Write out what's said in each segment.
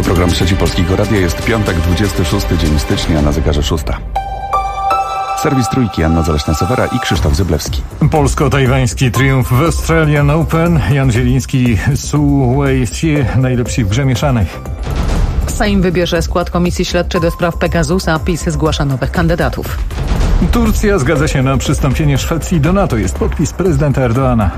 Program Trzeci Polskiego Radia. Jest piątek, 26 dzień stycznia, na zegarze 6. Serwis Trójki, Anna Zaleśna-Sowera i Krzysztof Zyblewski. Polsko-tajwański triumf w Australian Open. Jan Zieliński, Su Wei-tie, najlepsi w grze mieszanej. Sejm wybierze skład Komisji Śledczej do spraw Pegasusa, a PiS zgłasza nowych kandydatów. Turcja zgadza się na przystąpienie Szwecji do NATO. Jest podpis prezydenta Erdoana.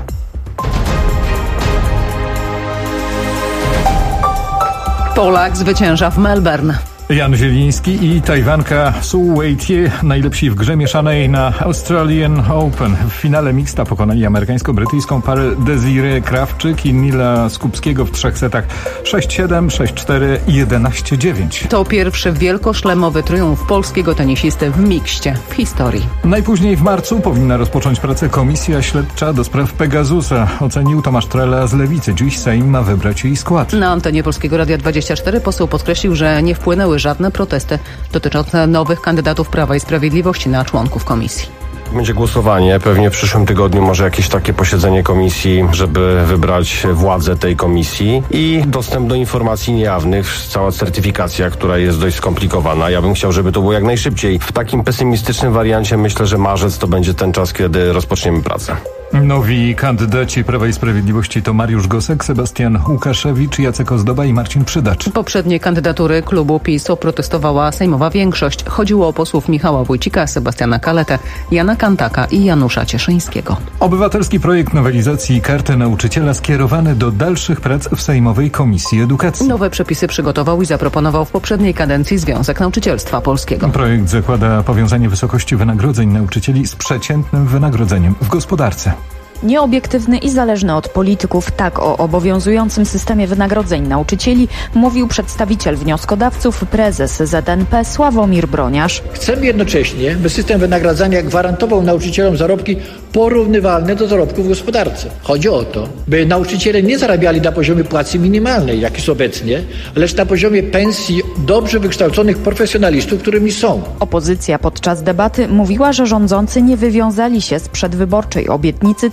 Polak zwycięża w Melbourne. Jan Zieliński i Tajwanka Su Wei-tie, najlepsi w grze mieszanej na Australian Open. W finale mixta pokonali amerykańsko-brytyjską parę Desiree Krawczyk i Nila Skupskiego w 3 setach 6-7, 6-4 i 11-9. To pierwszy wielkoszlemowy triumf polskiego tenisisty w mikście w historii. Najpóźniej w marcu powinna rozpocząć pracę Komisja Śledcza do spraw Pegasusa. Ocenił Tomasz Trela z Lewicy. Dziś Sejm ma wybrać jej skład. Na antenie Polskiego Radia 24 poseł podkreślił, że nie wpłynęły żadne protesty dotyczące nowych kandydatów Prawa i Sprawiedliwości na członków komisji. Będzie głosowanie, pewnie w przyszłym tygodniu może jakieś takie posiedzenie komisji, żeby wybrać władzę tej komisji i dostęp do informacji niejawnych, cała certyfikacja, która jest dość skomplikowana. Ja bym chciał, żeby to było jak najszybciej. W takim pesymistycznym wariancie myślę, że marzec to będzie ten czas, kiedy rozpoczniemy pracę. Nowi kandydaci Prawa i Sprawiedliwości to Mariusz Gosek, Sebastian Łukaszewicz, Jacek Ozdoba i Marcin Przydacz. Poprzednie kandydatury klubu PiS protestowała sejmowa większość. Chodziło o posłów Michała Wójcika, Sebastiana Kaletę, Jana Kantaka i Janusza Cieszyńskiego. Obywatelski projekt nowelizacji Karty Nauczyciela skierowany do dalszych prac w Sejmowej Komisji Edukacji. Nowe przepisy przygotował i zaproponował w poprzedniej kadencji Związek Nauczycielstwa Polskiego. Projekt zakłada powiązanie wysokości wynagrodzeń nauczycieli z przeciętnym wynagrodzeniem w gospodarce. Nieobiektywny i zależny od polityków. Tak o obowiązującym systemie wynagrodzeń nauczycieli mówił przedstawiciel wnioskodawców, prezes ZNP Sławomir Broniarz. Chcemy jednocześnie, by system wynagradzania gwarantował nauczycielom zarobki porównywalne do zarobków w gospodarce. Chodzi o to, by nauczyciele nie zarabiali na poziomie płacy minimalnej, jak jest obecnie, lecz na poziomie pensji dobrze wykształconych profesjonalistów, którymi są. Opozycja podczas debaty mówiła, że rządzący nie wywiązali się z przedwyborczej obietnicy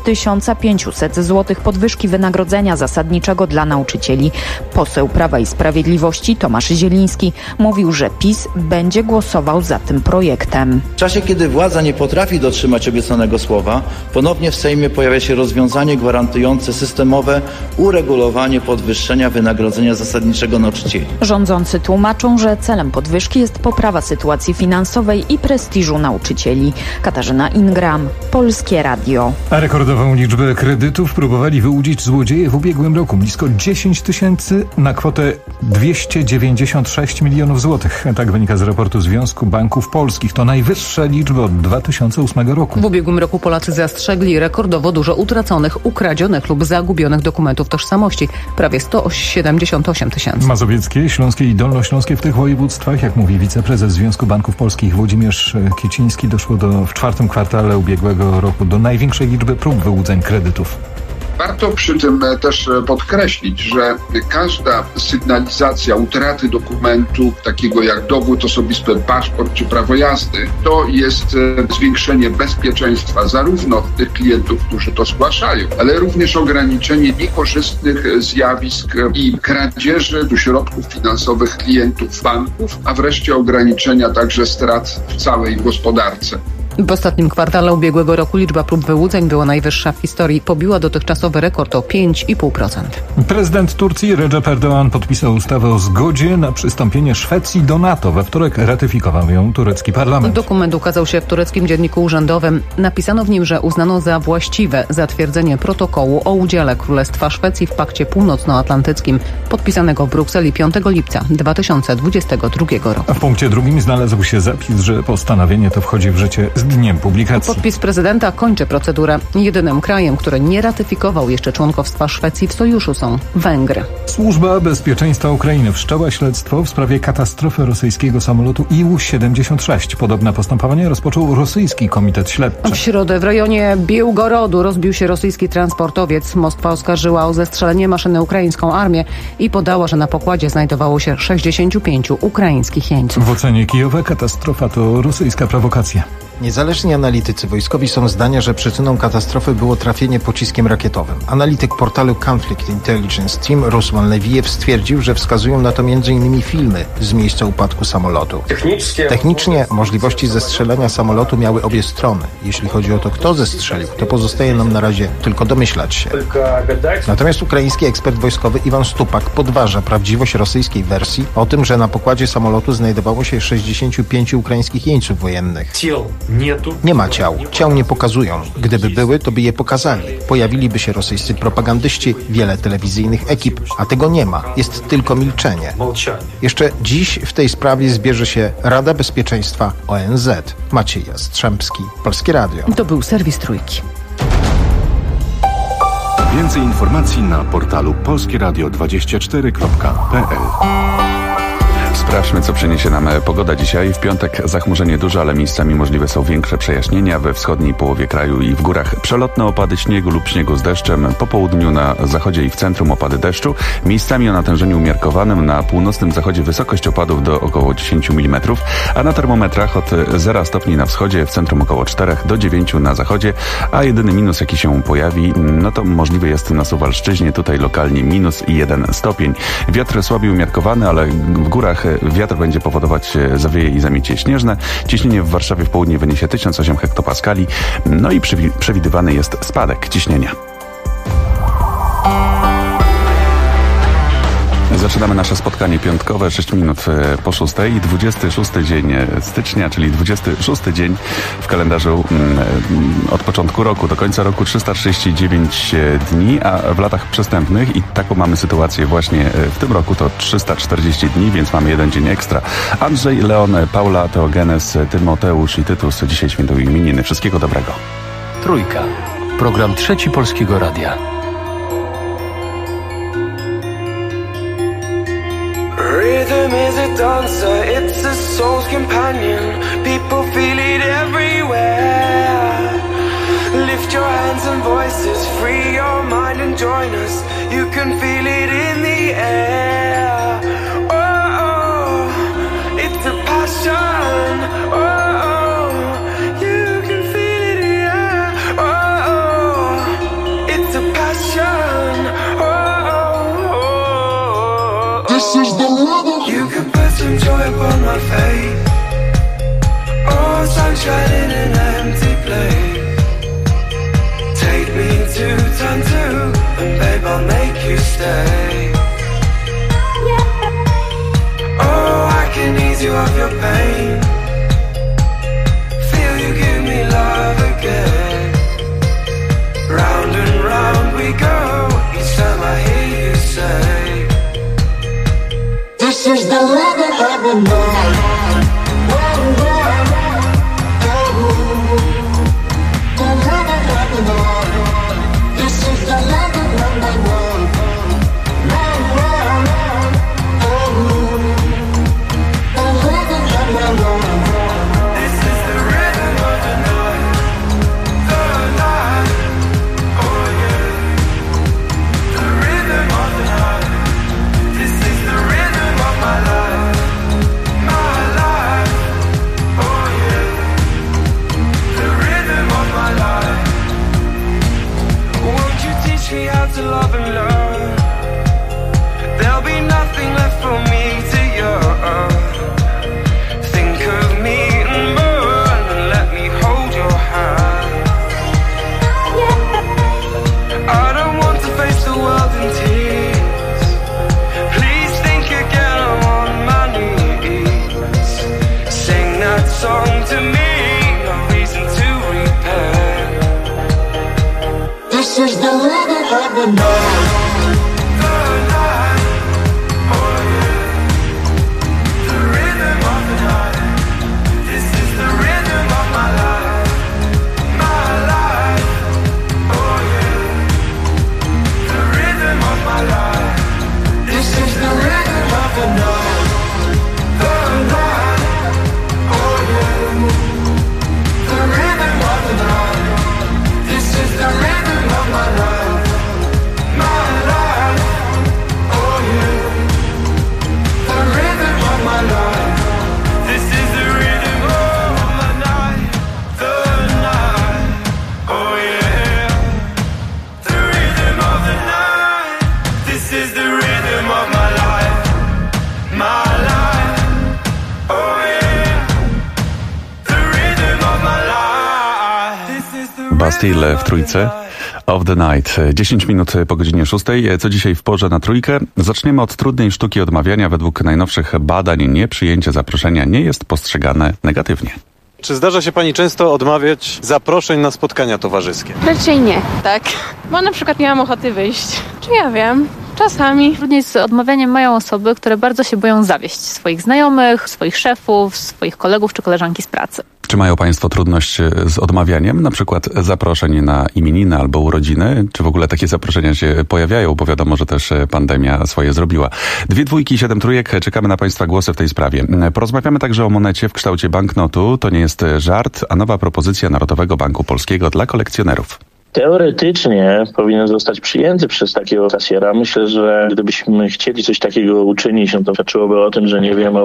1500 zł podwyżki wynagrodzenia zasadniczego dla nauczycieli. Poseł Prawa i Sprawiedliwości Tomasz Zieliński mówił, że PiS będzie głosował za tym projektem. W czasie, kiedy władza nie potrafi dotrzymać obiecanego słowa, ponownie w Sejmie pojawia się rozwiązanie gwarantujące systemowe uregulowanie podwyższenia wynagrodzenia zasadniczego nauczycieli. Rządzący tłumaczą, że celem podwyżki jest poprawa sytuacji finansowej i prestiżu nauczycieli. Katarzyna Ingram, Polskie Radio. A rekordową liczbę kredytów próbowali wyłudzić złodzieje w ubiegłym roku. Blisko 10 000 na kwotę 296 milionów złotych. Tak wynika z raportu Związku Banków Polskich. To najwyższa liczba od 2008 roku. W ubiegłym roku Polacy zastrzegli rekordowo dużo utraconych, ukradzionych lub zagubionych dokumentów tożsamości. Prawie 178 000. Mazowieckie, śląskie i dolnośląskie w tych województwach, jak mówi wiceprezes Związku Banków Polskich Włodzimierz Kiciński, doszło w 4. kwartale ubiegłego roku do największej liczby prób wyłudzeń kredytów. Warto przy tym też podkreślić, że każda sygnalizacja utraty dokumentu, takiego jak dowód osobisty, paszport czy prawo jazdy, to jest zwiększenie bezpieczeństwa zarówno tych klientów, którzy to zgłaszają, ale również ograniczenie niekorzystnych zjawisk i kradzieży środków finansowych klientów banków, a wreszcie ograniczenia także strat w całej gospodarce. W ostatnim kwartale ubiegłego roku liczba prób wyłudzeń była najwyższa w historii. Pobiła dotychczasowy rekord o 5,5%. Prezydent Turcji Recep Erdoğan podpisał ustawę o zgodzie na przystąpienie Szwecji do NATO. We wtorek ratyfikował ją turecki parlament. Dokument ukazał się w tureckim dzienniku urzędowym. Napisano w nim, że uznano za właściwe zatwierdzenie protokołu o udziale Królestwa Szwecji w Pakcie Północnoatlantyckim, podpisanego w Brukseli 5 lipca 2022 roku. W punkcie 2 znalazł się zapis, że postanowienie to wchodzi w życie z dniem publikacji. Podpis prezydenta kończy procedurę. Jedynym krajem, który nie ratyfikował jeszcze członkostwa Szwecji w sojuszu, są Węgry. Służba Bezpieczeństwa Ukrainy wszczęła śledztwo w sprawie katastrofy rosyjskiego samolotu Ił-76. Podobne postępowanie rozpoczął rosyjski komitet śledczy. W środę w rejonie Biłgorodu rozbił się rosyjski transportowiec. Moskwa oskarżyła o zestrzelenie maszyny ukraińską armię i podała, że na pokładzie znajdowało się 65 ukraińskich jeńców. W ocenie Kijowa katastrofa to rosyjska prowokacja. Niezależni analitycy wojskowi są zdania, że przyczyną katastrofy było trafienie pociskiem rakietowym. Analityk portalu Conflict Intelligence Team Ruslan Lewijew stwierdził, że wskazują na to m.in. filmy z miejsca upadku samolotu. Technicznie możliwości zestrzelenia samolotu miały obie strony. Jeśli chodzi o to, kto zestrzelił, to pozostaje nam na razie tylko domyślać się. Natomiast ukraiński ekspert wojskowy Iwan Stupak podważa prawdziwość rosyjskiej wersji o tym, że na pokładzie samolotu znajdowało się 65 ukraińskich jeńców wojennych. Nie ma ciał. Ciał nie pokazują. Gdyby były, to by je pokazali. Pojawiliby się rosyjscy propagandyści, wiele telewizyjnych ekip, a tego nie ma. Jest tylko milczenie. Jeszcze dziś w tej sprawie zbierze się Rada Bezpieczeństwa ONZ. Maciej Jastrzębski, Polskie Radio. To był serwis Trójki. Więcej informacji na portalu polskieradio24.pl. Sprawdźmy, co przyniesie nam pogoda dzisiaj. W piątek zachmurzenie duże, ale miejscami możliwe są większe przejaśnienia. We wschodniej połowie kraju i w górach przelotne opady śniegu lub śniegu z deszczem. Po południu na zachodzie i w centrum opady deszczu. Miejscami o natężeniu umiarkowanym. Na północnym zachodzie wysokość opadów do około 10 mm, a na termometrach od 0 stopni na wschodzie, w centrum około 4 do 9 na zachodzie, a jedyny minus, jaki się pojawi, no to możliwy jest na Suwalszczyźnie, tutaj lokalnie minus 1 stopień. Wiatr słabiej umiarkowany, ale w górach wiatr będzie powodować zawieje i zamiecie śnieżne. Ciśnienie w Warszawie w południe wyniesie 1008 hektopaskali. No i przewidywany jest spadek ciśnienia. Zaczynamy nasze spotkanie piątkowe, 6 minut po 6. 26 dzień stycznia, czyli 26 dzień w kalendarzu od początku roku. Do końca roku 339 dni, a w latach przestępnych, i taką mamy sytuację właśnie w tym roku, to 340 dni, więc mamy jeden dzień ekstra. Andrzej, Leon, Paula, Teogenes, Tymoteusz i Tytus dzisiaj świętują imieniny. Wszystkiego dobrego. Trójka. Program Trzeci Polskiego Radia. Rhythm is a dancer, it's a soul's companion. People feel it everywhere. Lift your hands and voices, free your mind and join us. You can feel it in the air. Oh, oh, it's a passion. Oh, oh, you can feel it in the air. Oh, oh, it's a passion. Oh, oh, oh, this is the you could put some joy upon my face. Oh, sunshine in an empty place. Take me to turn 2, and babe, I'll make you stay. Oh, I can ease you of your pain. Feel you give me love again. Round and round we go, each time I hear you say, this is the rhythm of the night. The rhythm of the night. This is the rhythm of the night. The rhythm of the night. This is the rhythm of the night. The night. Oh yeah. The rhythm of the night. This is the rhythm of my life, my is the rhythm of my life, my life. Oh yeah, the rhythm of my life. This is the Bastille w trójce. Of the Night. 10 minut po godzinie 6. Co dzisiaj w porze na trójkę? Zaczniemy od trudnej sztuki odmawiania. Według najnowszych badań nieprzyjęcie zaproszenia nie jest postrzegane negatywnie. Czy zdarza się pani często odmawiać zaproszeń na spotkania towarzyskie? Raczej nie. Tak. Bo na przykład nie mam ochoty wyjść. Czy ja wiem? Czasami. Trudniej z odmawianiem mają osoby, które bardzo się boją zawieść swoich znajomych, swoich szefów, swoich kolegów czy koleżanki z pracy. Czy mają państwo trudność z odmawianiem, na przykład zaproszeń na imieniny albo urodziny? Czy w ogóle takie zaproszenia się pojawiają? Bo wiadomo, że też pandemia swoje zrobiła. 2 dwójki, 7 trójek. Czekamy na państwa głosy w tej sprawie. Porozmawiamy także o monecie w kształcie banknotu. To nie jest żart, a nowa propozycja Narodowego Banku Polskiego dla kolekcjonerów. Teoretycznie powinien zostać przyjęty przez takiego kasjera. Myślę, że gdybyśmy chcieli coś takiego uczynić, no to świadczyłoby o tym, że nie wiemy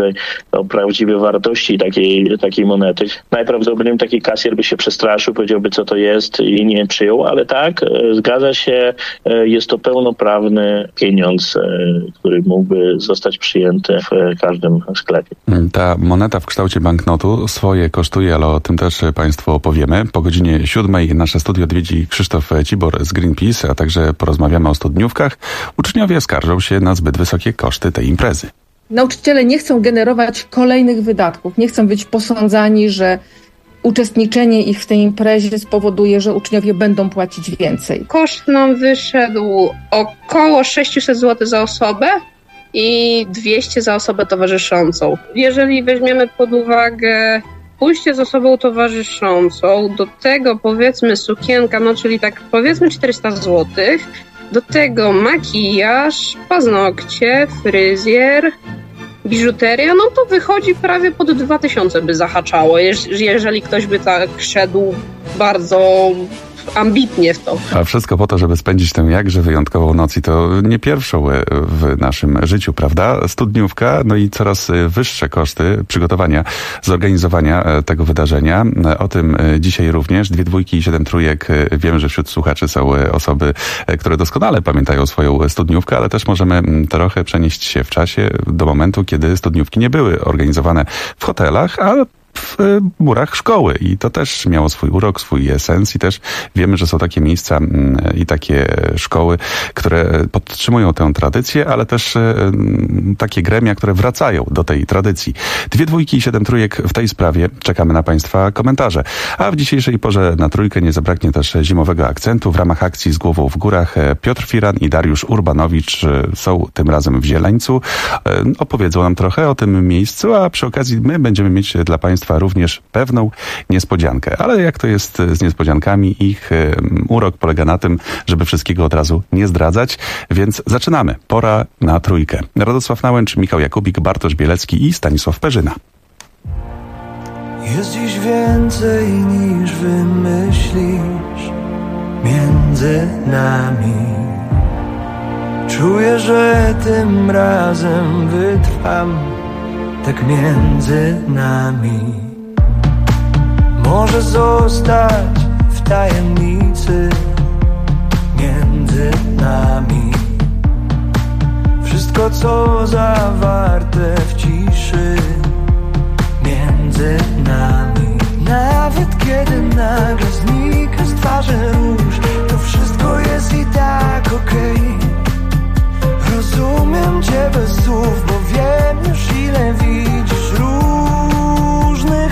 o prawdziwej wartości takiej monety. Najprawdopodobniej taki kasjer by się przestraszył, powiedziałby, co to jest i nie przyjął, ale tak, zgadza się, jest to pełnoprawny pieniądz, który mógłby zostać przyjęty w każdym sklepie. Ta moneta w kształcie banknotu swoje kosztuje, ale o tym też państwu opowiemy. Po godzinie 7 nasze studio odwiedzi Krzysztof Cibor z Greenpeace, a także porozmawiamy o studniówkach. Uczniowie skarżą się na zbyt wysokie koszty tej imprezy. Nauczyciele nie chcą generować kolejnych wydatków, nie chcą być posądzani, że uczestniczenie ich w tej imprezie spowoduje, że uczniowie będą płacić więcej. Koszt nam wyszedł około 600 zł za osobę i 200 za osobę towarzyszącą. Jeżeli weźmiemy pod uwagę pójście z osobą towarzyszącą, do tego powiedzmy sukienka, no czyli tak powiedzmy 400 zł, do tego makijaż, paznokcie, fryzjer, biżuteria, no to wychodzi prawie pod 2000 by zahaczało, jeżeli ktoś by tak szedł bardzo ambitnie w to. A wszystko po to, żeby spędzić tę jakże wyjątkową noc i to nie pierwszą w naszym życiu, prawda? Studniówka, no i coraz wyższe koszty przygotowania, zorganizowania tego wydarzenia. O tym dzisiaj również. 2 dwójki i 7 trójek. Wiem, że wśród słuchaczy są osoby, które doskonale pamiętają swoją studniówkę, ale też możemy trochę przenieść się w czasie do momentu, kiedy studniówki nie były organizowane w hotelach, a w murach szkoły i to też miało swój urok, swój sens i też wiemy, że są takie miejsca i takie szkoły, które podtrzymują tę tradycję, ale też takie gremia, które wracają do tej tradycji. 2 dwójki i 7 trójek w tej sprawie. Czekamy na państwa komentarze. A w dzisiejszej porze na trójkę nie zabraknie też zimowego akcentu. W ramach akcji Z głową w górach Piotr Firan i Dariusz Urbanowicz są tym razem w Zieleńcu. Opowiedzą nam trochę o tym miejscu, a przy okazji my będziemy mieć dla państwa również pewną niespodziankę. Ale jak to jest z niespodziankami, ich urok polega na tym, żeby wszystkiego od razu nie zdradzać, więc zaczynamy. Pora na trójkę. Radosław Nałęcz, Michał Jakubik, Bartosz Bielecki i Stanisław Perzyna. Jest dziś więcej niż wymyślisz między nami. Czuję, że tym razem wytrwam tak między nami. Może zostać w tajemnicy między nami. Wszystko, co zawarte w ciszy między nami. Nawet kiedy nagle znika z twarzy róż, to wszystko jest i tak okej. Rozumiem cię bez słów, bo wiem już ile widzisz różnych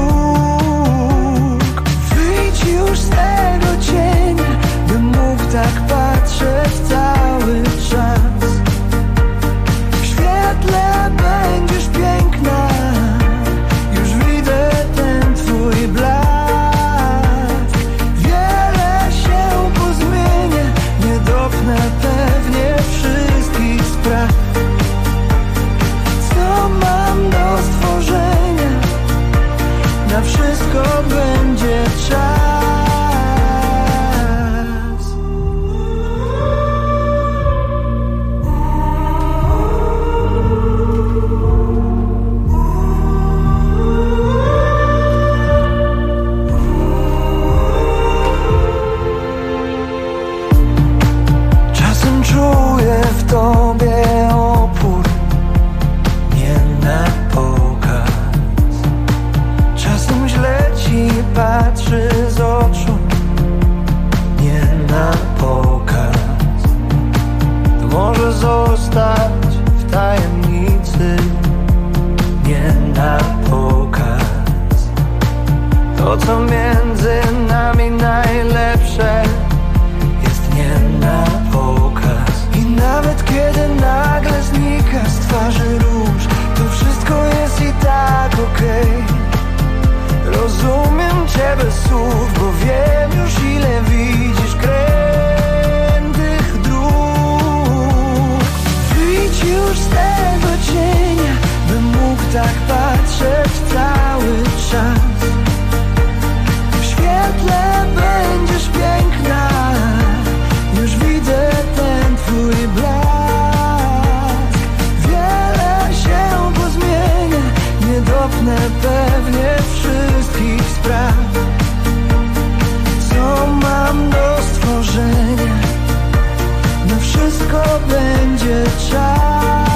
dróg. Wyjdź już z tego cienia, by mógł tak patrzeć cały czas. W świetle będziesz piękna, już widzę ten twój blask. Wiele się pozmienia, nie dopnę teraz. co między nami najlepsze jest nie na pokaz. I nawet kiedy nagle znika z twarzy róż, to wszystko jest i tak okej. Rozumiem cię bez słów, bo wiem już ile widzisz krętych dróg. Wyjdź już z tego cienia, bym mógł tak patrzeć cały czas. W świetle będziesz piękna, już widzę ten twój blask. Wiele się pozmienia, nie dopnę pewnie wszystkich spraw, co mam do stworzenia. Na wszystko będzie czas.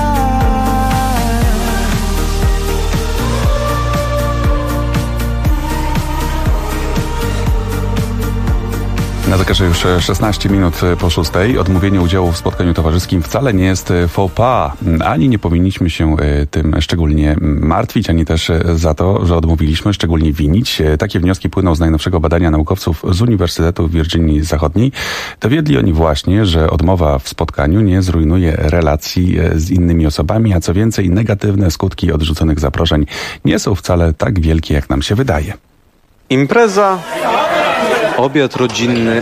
Na zegarze już 16 minut po 6. Odmówienie udziału w spotkaniu towarzyskim wcale nie jest faux pas. Ani nie powinniśmy się tym szczególnie martwić, ani też za to, że odmówiliśmy, szczególnie winić. Takie wnioski płyną z najnowszego badania naukowców z Uniwersytetu Virginii Zachodniej. Dowiedli oni właśnie, że odmowa w spotkaniu nie zrujnuje relacji z innymi osobami, a co więcej, negatywne skutki odrzuconych zaproszeń nie są wcale tak wielkie, jak nam się wydaje. Impreza, obiad rodzinny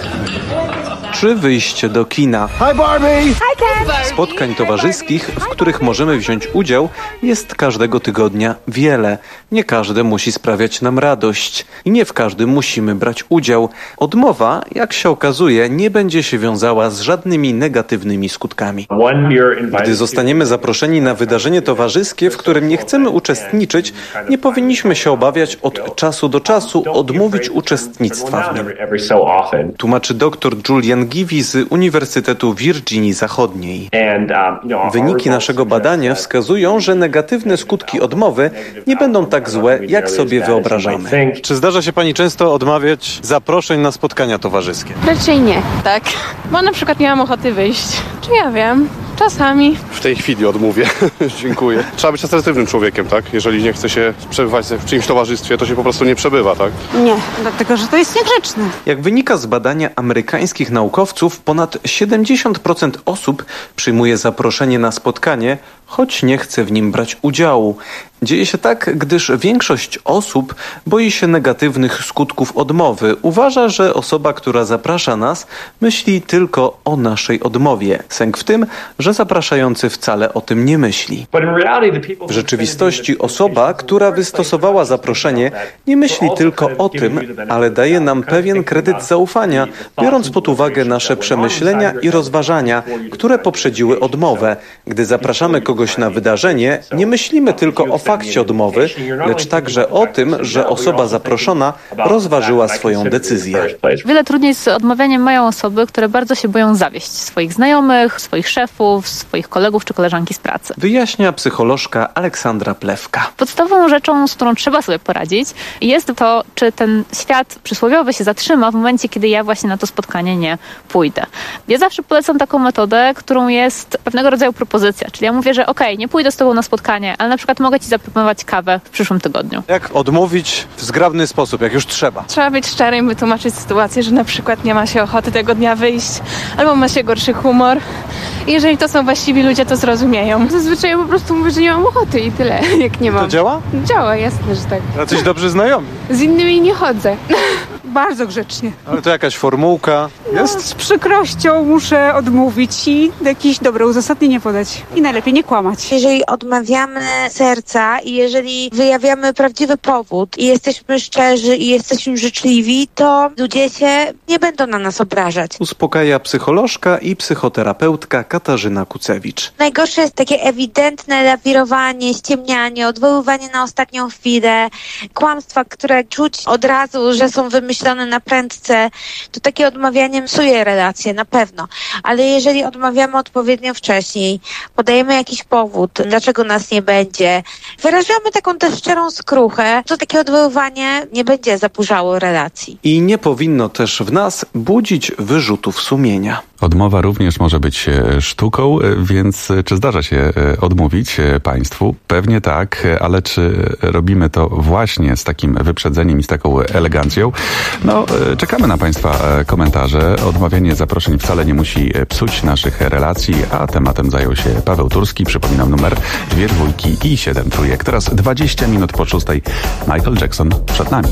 czy wyjście do kina. Hi Barbie! Hi Ken! Spotkań towarzyskich, w których możemy wziąć udział, jest każdego tygodnia wiele. Nie każde musi sprawiać nam radość i nie w każdym musimy brać udział. Odmowa, jak się okazuje, nie będzie się wiązała z żadnymi negatywnymi skutkami. Gdy zostaniemy zaproszeni na wydarzenie towarzyskie, w którym nie chcemy uczestniczyć, nie powinniśmy się obawiać od czasu do czasu odmówić uczestnictwa w nim. Tłumaczy dr Julian Givi z Uniwersytetu Virginii Zachodniej. Wyniki naszego badania wskazują, że negatywne skutki odmowy nie będą tak złe, jak sobie wyobrażamy. Czy zdarza się pani często odmawiać zaproszeń na spotkania towarzyskie? Raczej nie. Tak. Bo na przykład nie mam ochoty wyjść. Czy ja wiem? Czasami. W tej chwili odmówię. Dziękuję. Trzeba być asertywnym człowiekiem, tak? Jeżeli nie chce się przebywać w czyimś towarzystwie, to się po prostu nie przebywa, tak? Nie, dlatego że to jest niegrzeczne. Jak wynika z badania amerykańskich naukowców, ponad 70% osób przyjmuje zaproszenie na spotkanie, choć nie chce w nim brać udziału. Dzieje się tak, gdyż większość osób boi się negatywnych skutków odmowy. Uważa, że osoba, która zaprasza nas, myśli tylko o naszej odmowie. Sęk w tym, że zapraszający wcale o tym nie myśli. W rzeczywistości osoba, która wystosowała zaproszenie, nie myśli tylko o tym, ale daje nam pewien kredyt zaufania, biorąc pod uwagę nasze przemyślenia i rozważania, które poprzedziły odmowę. Gdy zapraszamy kogoś na wydarzenie, nie myślimy tylko o fakcie odmowy, lecz także o tym, że osoba zaproszona rozważyła swoją decyzję. Wiele trudniej z odmawianiem mają osoby, które bardzo się boją zawieść swoich znajomych, swoich szefów, swoich kolegów czy koleżanki z pracy. Wyjaśnia psycholożka Aleksandra Plewka. Podstawową rzeczą, z którą trzeba sobie poradzić, jest to, czy ten świat przysłowiowy się zatrzyma w momencie, kiedy ja właśnie na to spotkanie nie pójdę. Ja zawsze polecam taką metodę, którą jest pewnego rodzaju propozycja. Czyli ja mówię, że okej, nie pójdę z tobą na spotkanie, ale na przykład mogę ci zaproponować kawę w przyszłym tygodniu. Jak odmówić w zgrabny sposób, jak już trzeba? Trzeba być szczerym, wytłumaczyć sytuację, że na przykład nie ma się ochoty tego dnia wyjść, albo ma się gorszy humor. I jeżeli to są właściwi ludzie, to zrozumieją. Zazwyczaj ja po prostu mówię, że nie mam ochoty i tyle, jak nie mam. To działa? Działa, jasne, że tak. Jacyś dobrzy znajomi? Z innymi nie chodzę. Bardzo grzecznie. Ale to jakaś formułka jest? Z przykrością muszę odmówić i jakieś dobre uzasadnienie podać. I najlepiej nie kłamać. Jeżeli odmawiamy serca i jeżeli wyjawiamy prawdziwy powód i jesteśmy szczerzy i jesteśmy życzliwi, to ludzie się nie będą na nas obrażać. Uspokaja psycholożka i psychoterapeutka Katarzyna Kucewicz. Najgorsze jest takie ewidentne lawirowanie, ściemnianie, odwoływanie na ostatnią chwilę, kłamstwa, które czuć od razu, że są wymyślone na prędce, to takie odmawianie psuje relacje, na pewno. Ale jeżeli odmawiamy odpowiednio wcześniej, podajemy jakiś powód, dlaczego nas nie będzie, wyrażamy taką też szczerą skruchę, to takie odwoływanie nie będzie zaburzało relacji. I nie powinno też w nas budzić wyrzutów sumienia. Odmowa również może być sztuką, więc czy zdarza się odmówić państwu? Pewnie tak, ale czy robimy to właśnie z takim wyprzedzeniem i z taką elegancją? No, czekamy na państwa komentarze. Odmawianie zaproszeń wcale nie musi psuć naszych relacji, a tematem zajął się Paweł Turski. Przypominam numer 2 dwójki i 7 trójek. Teraz 20 minut po 6. Michael Jackson przed nami.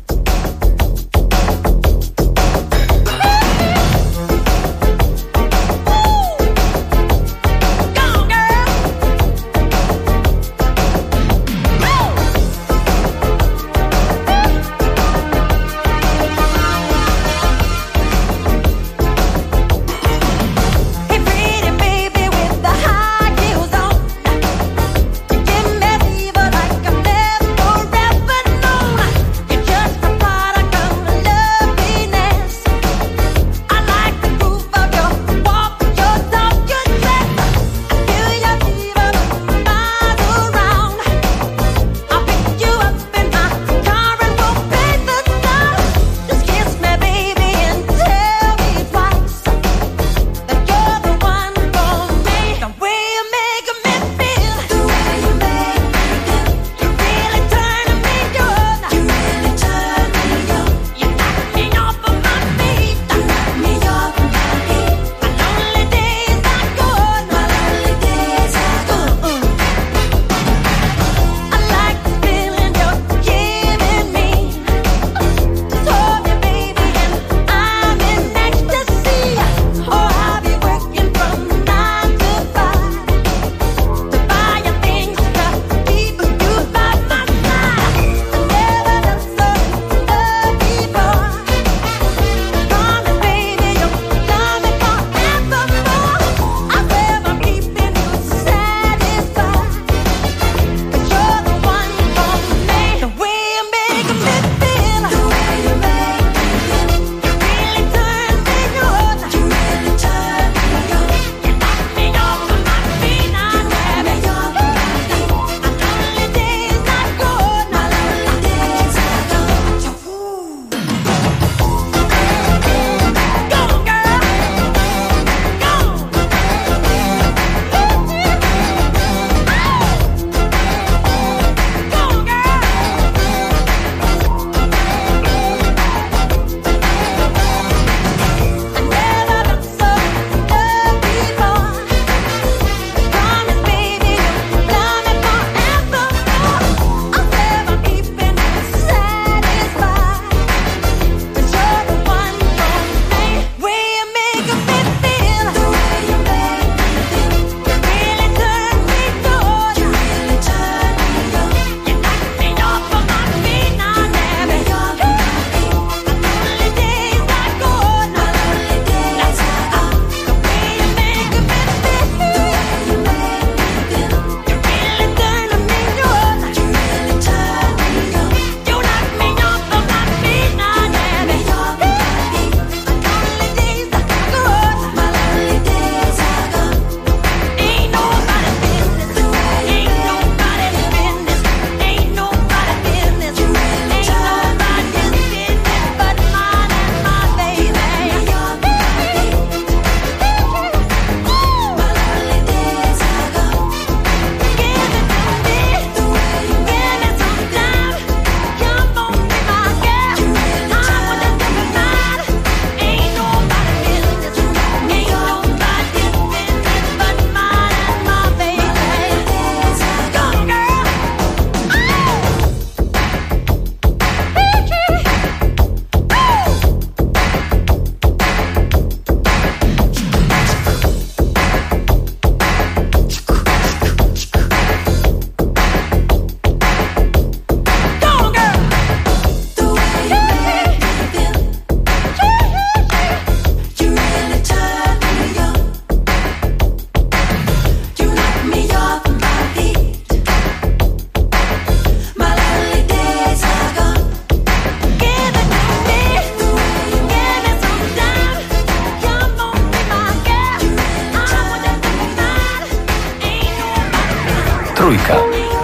Trójka.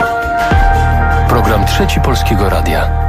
Program Trzeci Polskiego Radia.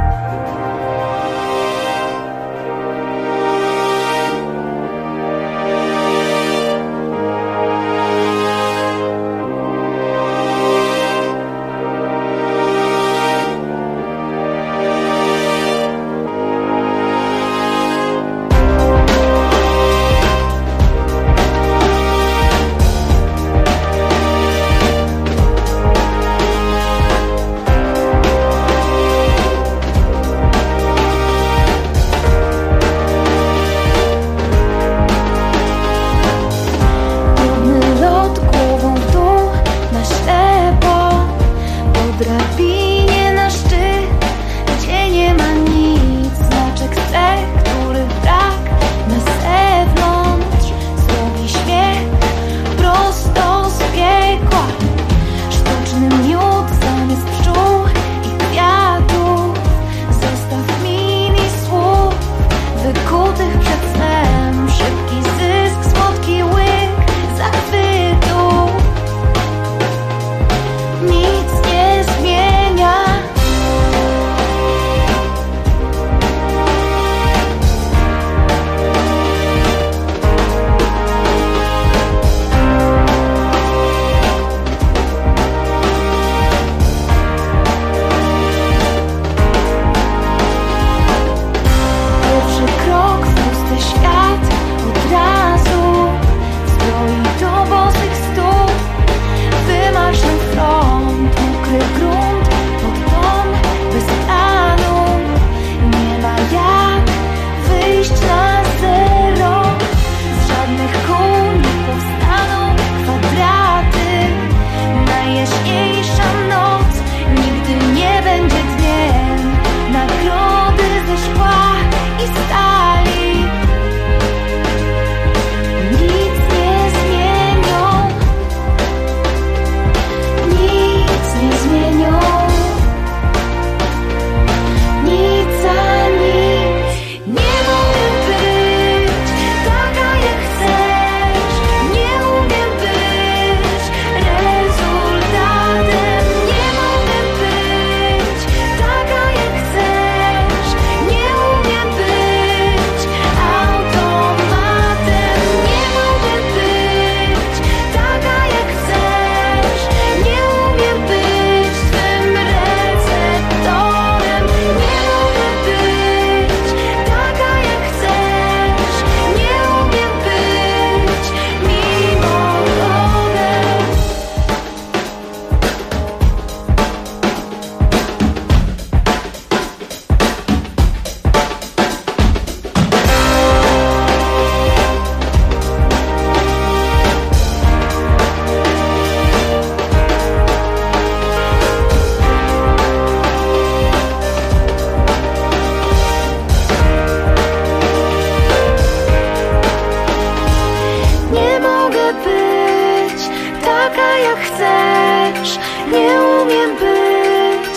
chcesz. Nie umiem być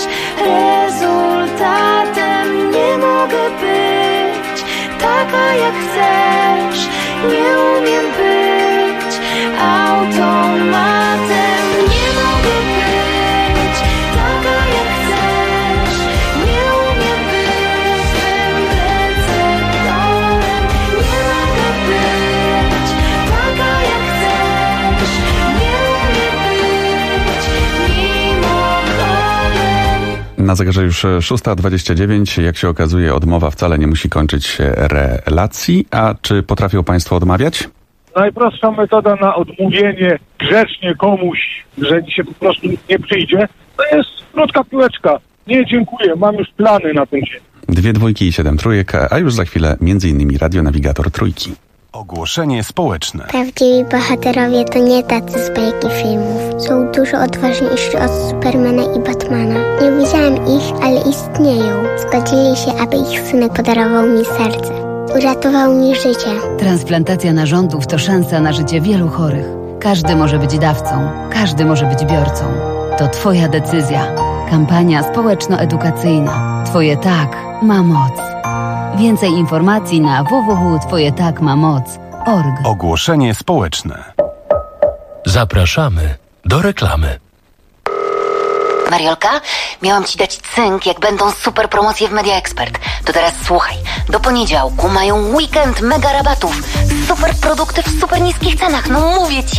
rezultatem, nie mogę być taka jak chcesz. Nie umiem być automatem, nie mogę być taka jak chcesz. Nie umiem być twym receptorem, nie mogę być taka jak chcesz. Nie umiem być mimochodem. Na zegarze już 6:29. Jak się okazuje, odmowa wcale nie musi kończyć się relacji. A czy potrafią Państwo odmawiać? Najprostsza metoda na odmówienie grzecznie komuś, że dzisiaj po prostu nie przyjdzie, to jest krótka piłeczka. Nie, dziękuję, mam już plany na ten dzień. 2 dwójki i 7 trójek, a już za chwilę m.in. radionawigator trójki. Ogłoszenie społeczne. Prawdziwi bohaterowie to nie tacy z bajki filmów. Są dużo odważniejsi od Supermana i Batmana. Nie widziałem ich, ale istnieją. Zgodzili się, aby ich synek podarował mi serce. Uratował mi życie. Transplantacja narządów to szansa na życie wielu chorych. Każdy może być dawcą, każdy może być biorcą. To Twoja decyzja. Kampania społeczno-edukacyjna. Twoje tak ma moc. Więcej informacji na www.twojetakmamoc.org. Ogłoszenie społeczne. Zapraszamy do reklamy. Mariolka, miałam Ci dać cynk, jak będą super promocje w Media Expert. To teraz słuchaj. Do poniedziałku mają weekend mega rabatów. Super produkty w super niskich cenach. No mówię Ci.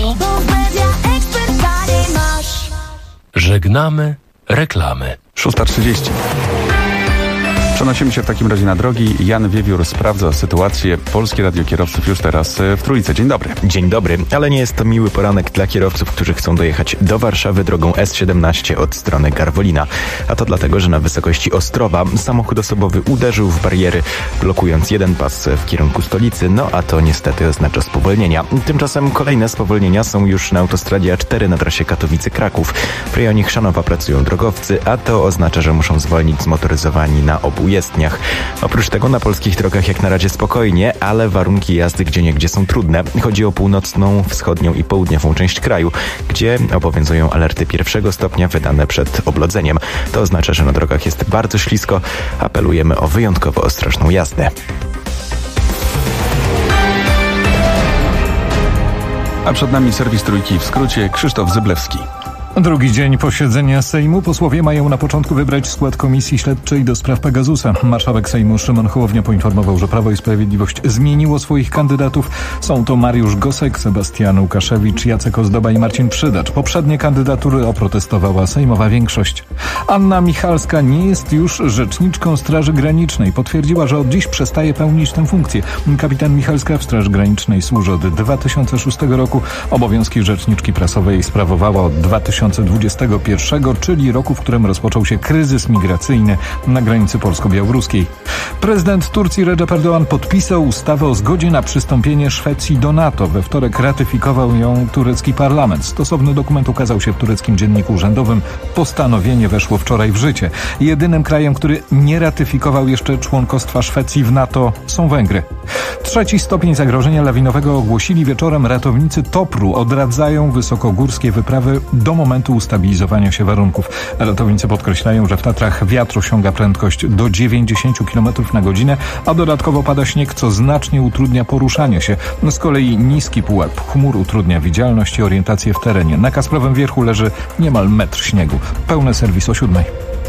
Żegnamy reklamy. 6:30. Przenosimy się w takim razie na drogi. Jan Wiewiór sprawdza sytuację polskich radiokierowców już teraz w Trójce. Dzień dobry. Dzień dobry, ale nie jest to miły poranek dla kierowców, którzy chcą dojechać do Warszawy drogą S17 od strony Garwolina. A to dlatego, że na wysokości Ostrowa samochód osobowy uderzył w bariery, blokując jeden pas w kierunku stolicy, no a to niestety oznacza spowolnienia. Tymczasem kolejne spowolnienia są już na autostradzie A4 na trasie Katowice-Kraków. W rejonie Chrzanowa pracują drogowcy, a to oznacza, że muszą zwolnić zmotoryzowani na obu jezdniach. Oprócz tego na polskich drogach jak na razie spokojnie, ale warunki jazdy gdzieniegdzie są trudne. Chodzi o północną, wschodnią i południową część kraju, gdzie obowiązują alerty 1. stopnia wydane przed oblodzeniem. To oznacza, że na drogach jest bardzo ślisko. Apelujemy o wyjątkowo ostrożną jazdę. A przed nami serwis Trójki w skrócie. Krzysztof Zyblewski. Drugi dzień posiedzenia Sejmu. Posłowie mają na początku wybrać skład Komisji Śledczej do spraw Pegasusa. Marszałek Sejmu Szymon Hołownia poinformował, że Prawo i Sprawiedliwość zmieniło swoich kandydatów. Są to Mariusz Gosek, Sebastian Łukaszewicz, Jacek Ozdoba i Marcin Przydacz. Poprzednie kandydatury oprotestowała sejmowa większość. Anna Michalska nie jest już rzeczniczką Straży Granicznej. Potwierdziła, że od dziś przestaje pełnić tę funkcję. Kapitan Michalska w Straży Granicznej służy od 2006 roku. Obowiązki rzeczniczki prasowej sprawowała od 2021, czyli roku, w którym rozpoczął się kryzys migracyjny na granicy polsko-białoruskiej. Prezydent Turcji Recep Erdoğan podpisał ustawę o zgodzie na przystąpienie Szwecji do NATO. We wtorek ratyfikował ją turecki parlament. Stosowny dokument ukazał się w tureckim dzienniku urzędowym. Postanowienie weszło wczoraj w życie. Jedynym krajem, który nie ratyfikował jeszcze członkostwa Szwecji w NATO, są Węgry. 3. stopień zagrożenia lawinowego ogłosili wieczorem ratownicy TOPR-u. Odradzają wysokogórskie wyprawy do momentu ustabilizowania się warunków. Ratownicy podkreślają, że w Tatrach wiatr osiąga prędkość do 90 km na godzinę, a dodatkowo pada śnieg, co znacznie utrudnia poruszanie się. Z kolei niski pułap chmur utrudnia widzialność i orientację w terenie. Na Kasprowym Wierchu leży niemal metr śniegu. Pełny serwis o 7:00.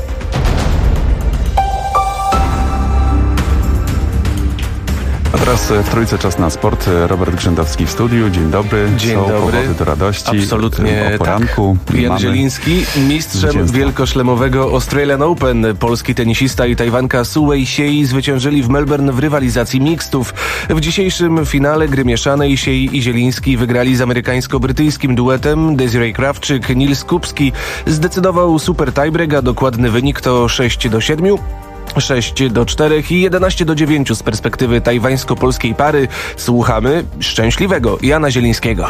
A teraz w Trójce czas na sport. Robert Grzędowski w studiu. Dzień dobry. Dzień Są dobry. powody do radości. Absolutnie o poranku. tak. Jan Zieliński, mistrzem wielkoszlemowego Australian Open. Polski tenisista i Tajwanka Su Wei zwyciężyli w Melbourne w rywalizacji mixtów. W dzisiejszym finale gry mieszanej Siej i Zieliński wygrali z amerykańsko-brytyjskim duetem. Desiree Krawczyk, Nils Kubski zdecydował super tiebreak, a dokładny wynik to 6-7. 6-4 i 11-9 z perspektywy tajwańsko-polskiej pary. Słuchamy szczęśliwego Jana Zielińskiego.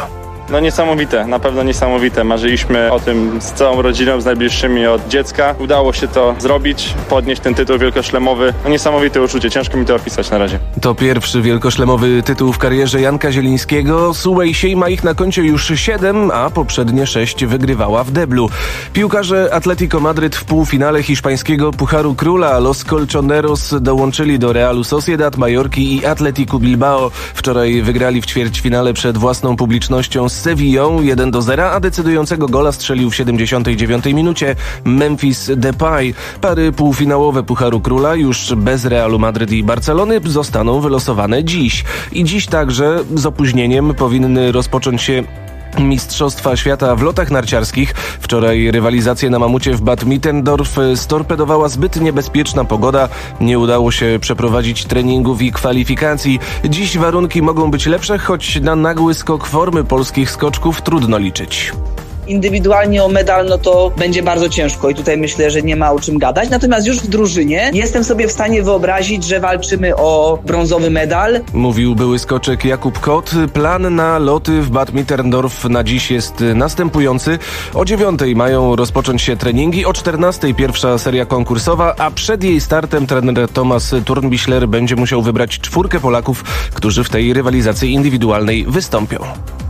No niesamowite, na pewno niesamowite. Marzyliśmy o tym z całą rodziną, z najbliższymi od dziecka. Udało się to zrobić, podnieść ten tytuł wielkoszlemowy. No niesamowite uczucie, ciężko mi to opisać na razie. To pierwszy wielkoszlemowy tytuł w karierze Janka Zielińskiego. Su Wei ma ich na koncie już 7, a poprzednie 6 wygrywała w deblu. Piłkarze Atletico Madryt w półfinale hiszpańskiego Pucharu Króla Los Colchoneros dołączyli do Realu Sociedad, Majorki i Atletico Bilbao. Wczoraj wygrali w ćwierćfinale przed własną publicznością z Sevillą 1-0, a decydującego gola strzelił w 79 minucie Memphis Depay. Pary półfinałowe Pucharu Króla już bez Realu Madryt i Barcelony zostaną wylosowane dziś. I dziś także z opóźnieniem powinny rozpocząć się Mistrzostwa Świata w lotach narciarskich. Wczoraj rywalizację na mamucie w Bad Mittendorf storpedowała zbyt niebezpieczna pogoda. Nie udało się przeprowadzić treningów i kwalifikacji. Dziś warunki mogą być lepsze, choć na nagły skok formy polskich skoczków trudno liczyć. Indywidualnie o medal, no to będzie bardzo ciężko i tutaj myślę, że nie ma o czym gadać. Natomiast już w drużynie jestem sobie w stanie wyobrazić, że walczymy o brązowy medal. Mówił były skoczek Jakub Kot. Plan na loty w Bad Mitterndorf na dziś jest następujący. O 9:00 mają rozpocząć się treningi, o 14:00 pierwsza seria konkursowa, a przed jej startem trener Thomas Turnbichler będzie musiał wybrać 4 Polaków, którzy w tej rywalizacji indywidualnej wystąpią.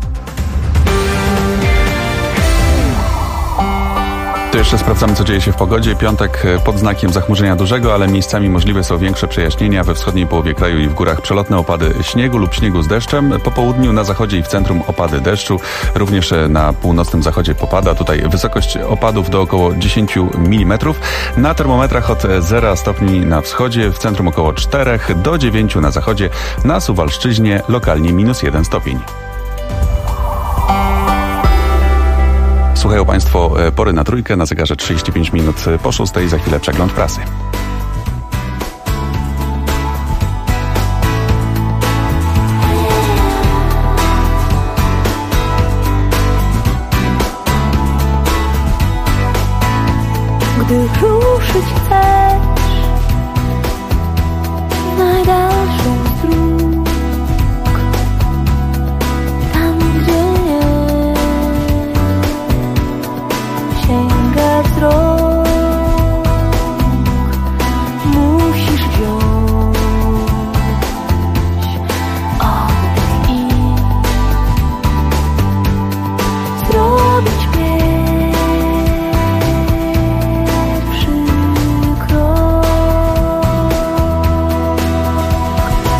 To jeszcze sprawdzamy, co dzieje się w pogodzie. Piątek pod znakiem zachmurzenia dużego, ale miejscami możliwe są większe przejaśnienia. We wschodniej połowie kraju i w górach przelotne opady śniegu lub śniegu z deszczem. Po południu na zachodzie i w centrum opady deszczu. Również na północnym zachodzie popada. Tutaj wysokość opadów do około 10 mm. Na termometrach od 0 stopni na wschodzie, w centrum około 4 do 9 na zachodzie. Na Suwalszczyźnie lokalnie -1 stopień. Słuchają Państwo Pory na Trójkę, na zegarze 35 minut po 6:00, za chwilę przegląd prasy. Gdy ruszyć chcesz najdalszą z dróg, tam gdzie sięga wzrok, musisz wziąć oddech i zrobić pierwszy krok.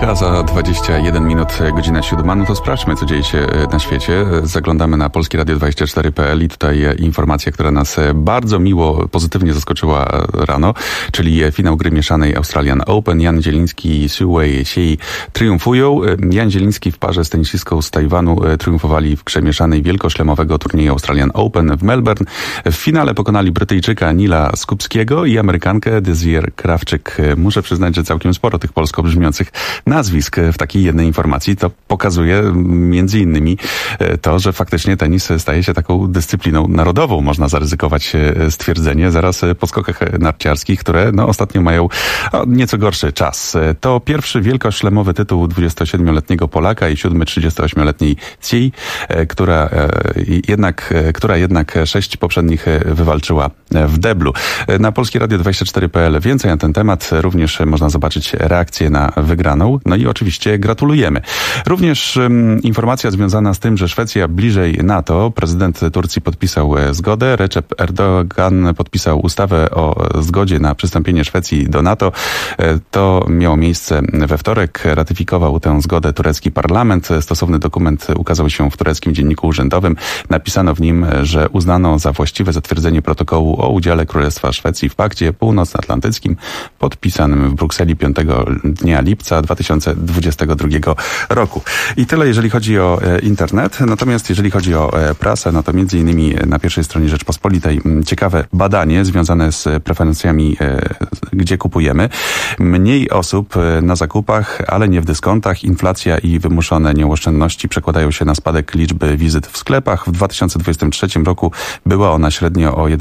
7 za 21 minut, godzina 7. No to sprawdźmy, co dzieje się na świecie. Zaglądamy na polskieradio24.pl i tutaj informacja, która nas bardzo miło, pozytywnie zaskoczyła rano, czyli finał gry mieszanej Australian Open. Jan Zieliński i Su Wei-Siei triumfują. Jan Zieliński w parze z tenisistką z Tajwanu triumfowali w grze mieszanej wielkoszlemowego turnieju Australian Open w Melbourne. W finale pokonali Brytyjczyka Nila Skupskiego i Amerykankę Desiree Krawczyk. Muszę przyznać, że całkiem sporo tych polsko brzmiących nazwisk w takiej jednej informacji. To pokazuje między innymi to, że faktycznie tenis staje się taką dyscypliną narodową. Można zaryzykować stwierdzenie zaraz po skokach narciarskich, które ostatnio mają nieco gorszy czas. To pierwszy wielkoszlemowy tytuł 27-letniego Polaka i 7 38-letniej Tsiei, która jednak 6 poprzednich wywalczyła w deblu. Na polskieradio24.pl więcej na ten temat. Również można zobaczyć reakcję na wygraną. No i oczywiście gratulujemy. Również informacja związana z tym, że Szwecja bliżej NATO. Prezydent Turcji podpisał zgodę. Recep Erdogan podpisał ustawę o zgodzie na przystąpienie Szwecji do NATO. To miało miejsce we wtorek. Ratyfikował tę zgodę turecki parlament. Stosowny dokument ukazał się w tureckim dzienniku urzędowym. Napisano w nim, że uznano za właściwe zatwierdzenie protokołu o udziale Królestwa Szwecji w Pakcie Północnoatlantyckim podpisanym w Brukseli 5 dnia lipca 2022 roku. I tyle, jeżeli chodzi o internet. Natomiast jeżeli chodzi o prasę, no to między innymi na pierwszej stronie Rzeczpospolitej ciekawe badanie związane z preferencjami, gdzie kupujemy. Mniej osób na zakupach, ale nie w dyskontach. Inflacja i wymuszone nieoszczędności przekładają się na spadek liczby wizyt w sklepach. W 2023 roku była ona średnio o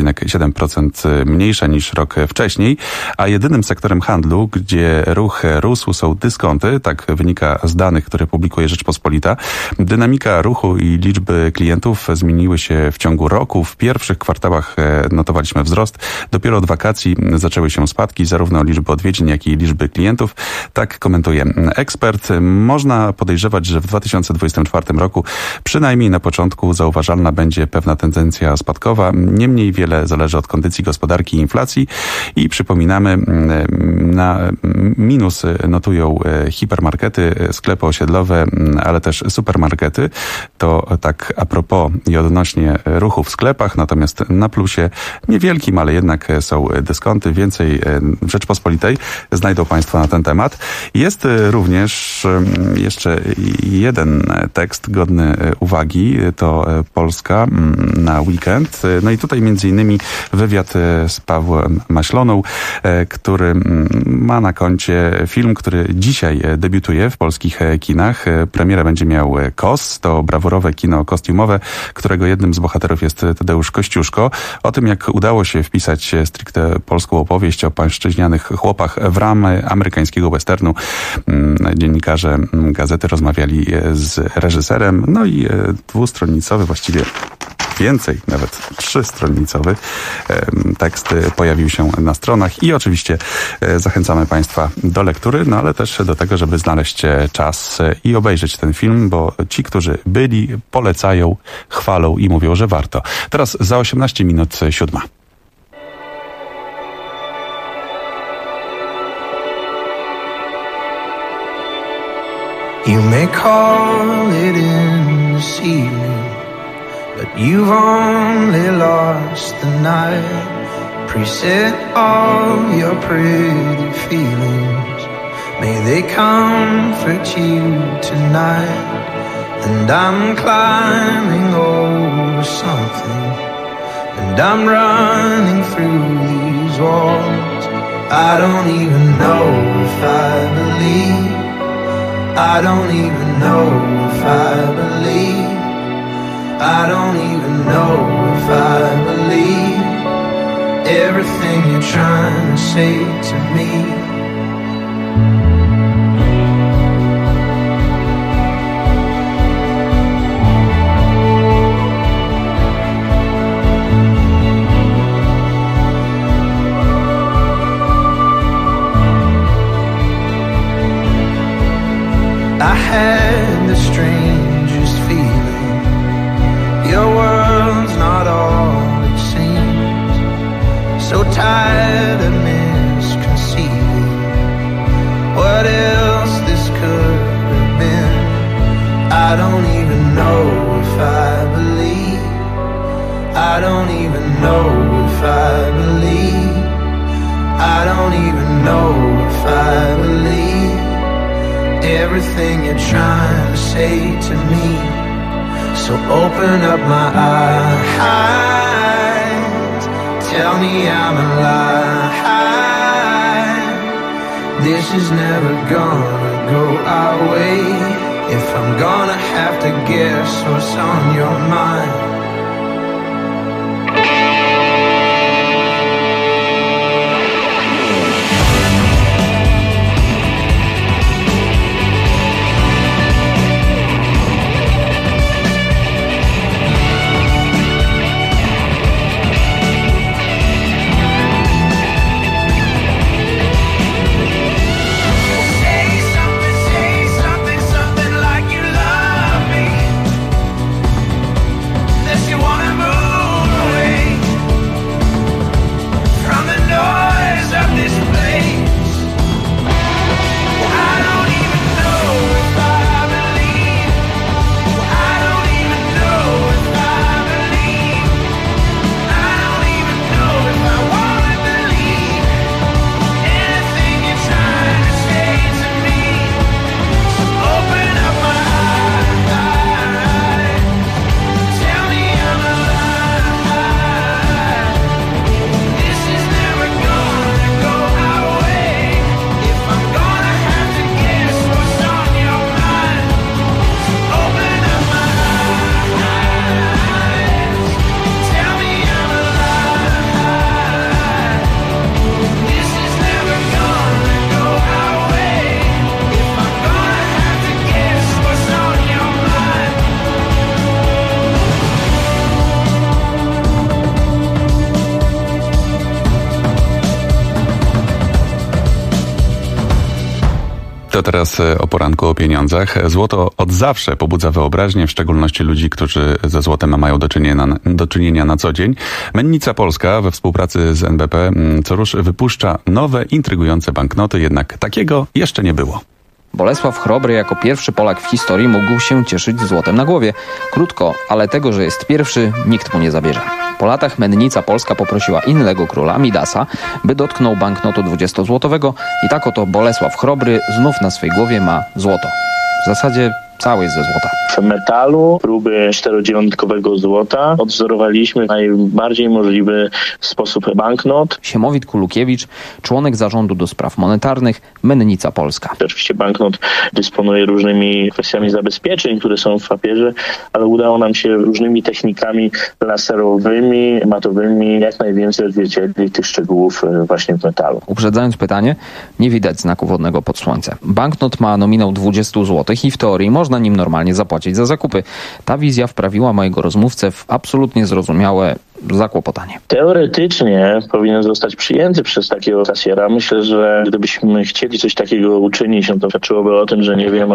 1,7% mniejsza niż rok wcześniej, a jedynym sektorem handlu, gdzie ruch rósł, są dyskonty. Tak wynika z danych, które publikuje Rzeczpospolita. Dynamika ruchu i liczby klientów zmieniły się w ciągu roku. W pierwszych kwartałach notowaliśmy wzrost. Dopiero od wakacji zaczęły się spadki zarówno liczby odwiedzin, jak i liczby klientów. Tak komentuje ekspert. Można podejrzewać, że w 2024 roku przynajmniej na początku zauważalna będzie pewna tendencja spadkowa. Niemniej wiele zależy od kondycji gospodarki i inflacji i przypominamy, na minus notują hipermarkety, sklepy osiedlowe, ale też supermarkety. To tak a propos i odnośnie ruchu w sklepach, natomiast na plusie niewielkim, ale jednak są dyskonty. Więcej w Rzeczpospolitej znajdą Państwo na ten temat. Jest również jeszcze jeden tekst godny uwagi, to Polska na weekend. No i tutaj między innymi wywiad z Pawłem Maśloną, który ma na koncie film, który dzisiaj debiutuje w polskich kinach. Premierę będzie miał KOS, to brawurowe kino kostiumowe, którego jednym z bohaterów jest Tadeusz Kościuszko. O tym, jak udało się wpisać stricte polską opowieść o pańszczyźnianych chłopach w ramy amerykańskiego westernu, dziennikarze gazety rozmawiali z reżyserem, no i dwustronnicowy, właściwie więcej, nawet 3-stronicowy tekst pojawił się na stronach i oczywiście zachęcamy Państwa do lektury, no ale też do tego, żeby znaleźć czas i obejrzeć ten film, bo ci, którzy byli, polecają, chwalą i mówią, że warto. Teraz za 18 minut 7. You may call it in this evening, but you've only lost the night. Preset all your pretty feelings, may they comfort you tonight. And I'm climbing over something, and I'm running through these walls. I don't even know if I believe, I don't even know if I believe, I don't even know if I believe everything you're trying to say to me. I had the strangest feeling, your world's not all it seems. So tired of misconceiving I don't even know if I believe. I don't even know if I believe everything you're trying to say to me. So open up my eyes, tell me I'm alive. This is never gonna go our way. If I'm gonna have to guess what's on your mind. To teraz o poranku o pieniądzach. Złoto od zawsze pobudza wyobraźnię, w szczególności ludzi, którzy ze złotem mają do czynienia na co dzień. Mennica Polska we współpracy z NBP co rusz wypuszcza nowe, intrygujące banknoty, jednak takiego jeszcze nie było. Bolesław Chrobry jako pierwszy Polak w historii mógł się cieszyć złotem na głowie. Krótko, ale tego, że jest pierwszy, nikt mu nie zabierze. Po latach Mennica Polska poprosiła innego króla, Midasa, by dotknął banknotu 20-złotowego i tak oto Bolesław Chrobry znów na swej głowie ma złoto. W zasadzie cały jest ze złota. W metalu próby czterodziewiątkowego złota odwzorowaliśmy w najbardziej możliwy sposób banknot. Siemowit Kulukiewicz, członek zarządu do spraw monetarnych, Mennica Polska. Oczywiście banknot dysponuje różnymi kwestiami zabezpieczeń, które są w papierze, ale udało nam się różnymi technikami laserowymi, matowymi jak najwięcej odzwierciedlić tych szczegółów właśnie w metalu. Uprzedzając pytanie, nie widać znaku wodnego pod słońcem. Banknot ma nominał 20 zł i w teorii można nim normalnie zapłacić za zakupy. Ta wizja wprawiła mojego rozmówcę w absolutnie zrozumiałe zakłopotanie. Teoretycznie powinien zostać przyjęty przez takiego kasjera. Myślę, że gdybyśmy chcieli coś takiego uczynić, no to świadczyłoby o tym, że nie wiemy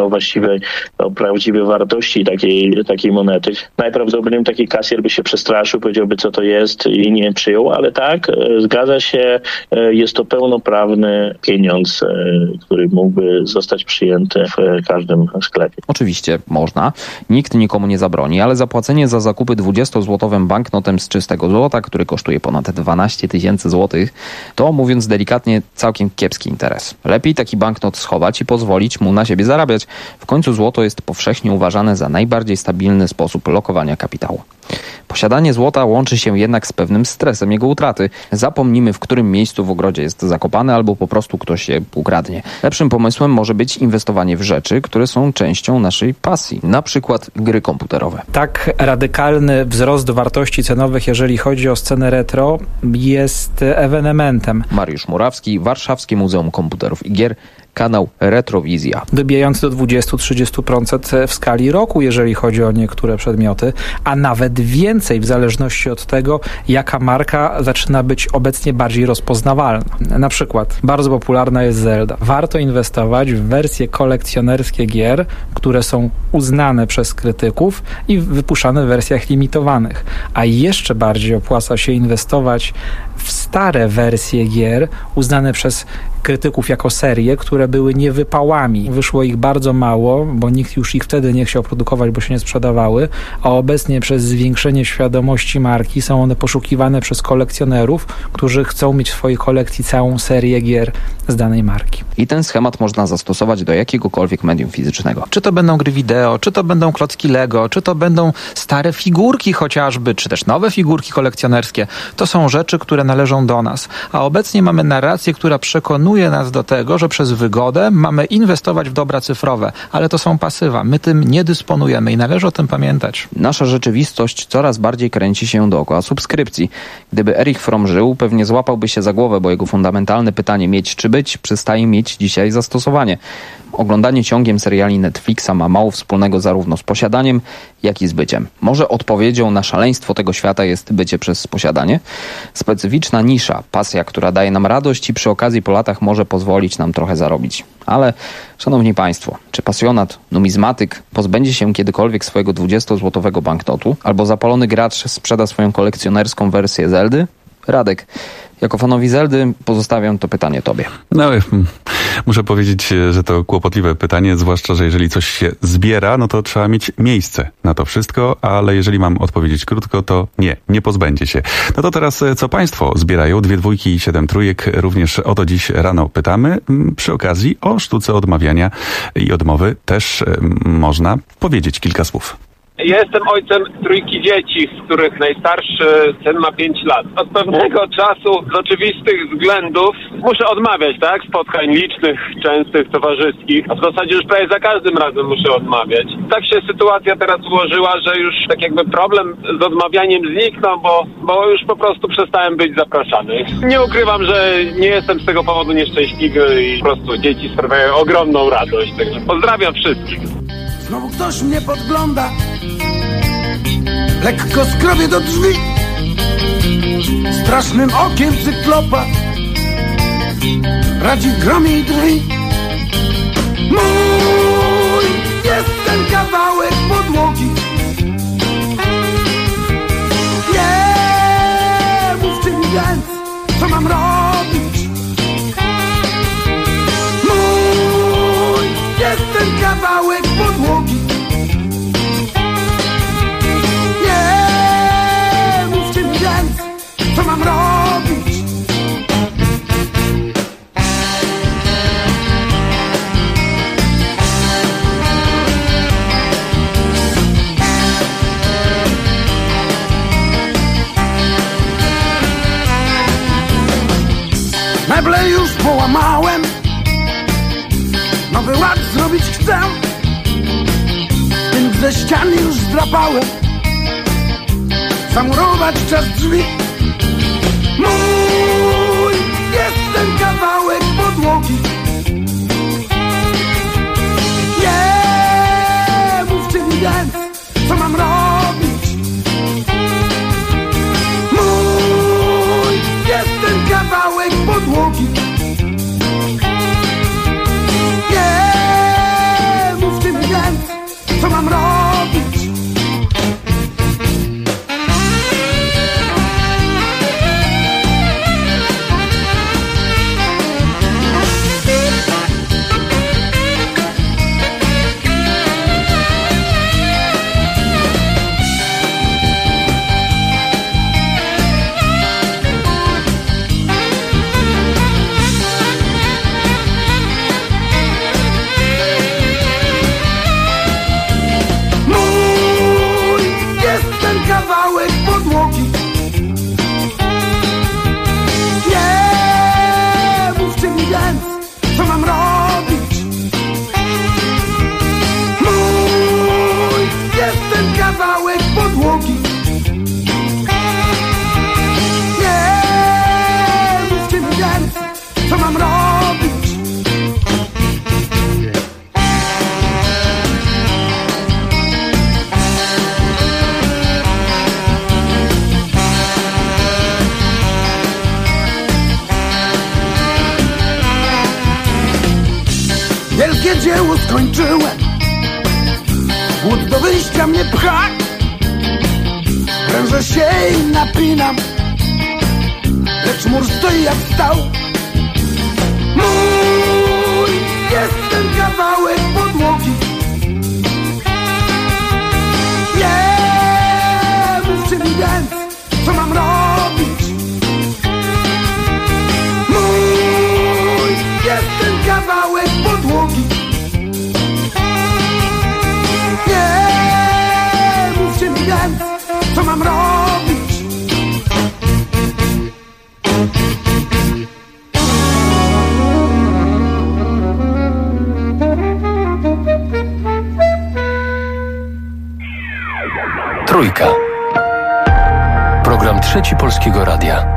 o prawdziwej wartości takiej monety. Najprawdopodobniej taki kasjer by się przestraszył, powiedziałby, co to jest i nie przyjął, ale tak, zgadza się, jest to pełnoprawny pieniądz, który mógłby zostać przyjęty w każdym sklepie. Oczywiście można, nikt nikomu nie zabroni, ale zapłacenie za zakupy 20-złotowym banknotem z czystego złota, który kosztuje ponad 12 000 złotych, to mówiąc delikatnie całkiem kiepski interes. Lepiej taki banknot schować i pozwolić mu na siebie zarabiać. W końcu złoto jest powszechnie uważane za najbardziej stabilny sposób lokowania kapitału. Posiadanie złota łączy się jednak z pewnym stresem jego utraty. Zapomnimy, w którym miejscu w ogrodzie jest zakopane albo po prostu ktoś je ukradnie. Lepszym pomysłem może być inwestowanie w rzeczy, które są częścią naszej pasji, na przykład gry komputerowe. Tak radykalny wzrost wartości cenowych, jeżeli chodzi o scenę retro, jest ewenementem. Mariusz Murawski, Warszawskie Muzeum Komputerów i Gier, kanał Retrowizja. Dobijający do 20-30% w skali roku, jeżeli chodzi o niektóre przedmioty, a nawet więcej w zależności od tego, jaka marka zaczyna być obecnie bardziej rozpoznawalna. Na przykład bardzo popularna jest Zelda. Warto inwestować w wersje kolekcjonerskie gier, które są uznane przez krytyków i wypuszczane w wersjach limitowanych. A jeszcze bardziej opłaca się inwestować w w stare wersje gier, uznane przez krytyków jako serie, które były niewypałami. Wyszło ich bardzo mało, bo nikt już ich wtedy nie chciał produkować, bo się nie sprzedawały, a obecnie przez zwiększenie świadomości marki są one poszukiwane przez kolekcjonerów, którzy chcą mieć w swojej kolekcji całą serię gier z danej marki. I ten schemat można zastosować do jakiegokolwiek medium fizycznego. Czy to będą gry wideo, czy to będą klocki Lego, czy to będą stare figurki chociażby, czy też nowe figurki kolekcjonerskie. To są rzeczy, które należą do nas. A obecnie mamy narrację, która przekonuje nas do tego, że przez wygodę mamy inwestować w dobra cyfrowe, ale to są pasywa. My tym nie dysponujemy i należy o tym pamiętać. Nasza rzeczywistość coraz bardziej kręci się dookoła subskrypcji. Gdyby Erich Fromm żył, pewnie złapałby się za głowę, bo jego fundamentalne pytanie mieć czy być przestaje mieć dzisiaj zastosowanie. Oglądanie ciągiem seriali Netflixa ma mało wspólnego zarówno z posiadaniem, jak i z byciem. Może odpowiedzią na szaleństwo tego świata jest bycie przez posiadanie? Specyficzna nisza, pasja, która daje nam radość i przy okazji po latach może pozwolić nam trochę zarobić. Ale, szanowni państwo, czy pasjonat, numizmatyk pozbędzie się kiedykolwiek swojego 20-złotowego banknotu? Albo zapalony gracz sprzeda swoją kolekcjonerską wersję Zeldy? Radek, jako fanowi Zeldy pozostawiam to pytanie tobie. No, muszę powiedzieć, że to kłopotliwe pytanie, zwłaszcza, że jeżeli coś się zbiera, no to trzeba mieć miejsce na to wszystko, ale jeżeli mam odpowiedzieć krótko, to nie pozbędzie się. No to teraz, co państwo zbierają? 2 dwójki i 7 trójek. Również o to dziś rano pytamy. Przy okazji o sztuce odmawiania i odmowy też można powiedzieć kilka słów. Ja jestem ojcem 3 dzieci, z których najstarszy syn ma 5 lat. Od pewnego czasu z oczywistych względów muszę odmawiać, tak? Spotkań licznych, częstych, towarzyskich. A w zasadzie już prawie za każdym razem muszę odmawiać. Tak się sytuacja teraz ułożyła, że już tak jakby problem z odmawianiem zniknął, bo już po prostu przestałem być zapraszany. Nie ukrywam, że nie jestem z tego powodu nieszczęśliwy i po prostu dzieci sprawiają ogromną radość. Także pozdrawiam wszystkich. Znowu ktoś mnie podgląda, lekko skrobie do drzwi, strasznym okiem cyklopa radzi gromie i drwi. Mój jest ten kawałek podłogi, nie mówcie mi więc, co mam robić. Mój jest ten kawałek podłogi, nie mówcie mi więc, co mam robić. Meble już połamałem, nowy ład zrobić chcę, tynk ze ścian już zdrapałem, zamurować czas drzwi. Mój jest ten kawałek podłogi, nie mówcie mi więc, co mam robić. Mój jest ten kawałek podłogi, nie mówcie mi więc, co mam robić. Kawałek podłogi, nie mówcie mi więc, co mam robić. Mój jest ten kawałek podłogi, nie mówcie mi więc, co mam robić. Wielkie dzieło skończyłem, głód do wyjścia mnie pcha, prężę się i napinam, lecz mur stoi jak stał. Mój jest ten kawałek podłogi. Nie mówcie mi więc, co mam robić. Mój jest ten kawałek podłogi. Nie mówcie mi więc, co mam robić. Trójka. Program Trzeci Polskiego Radia.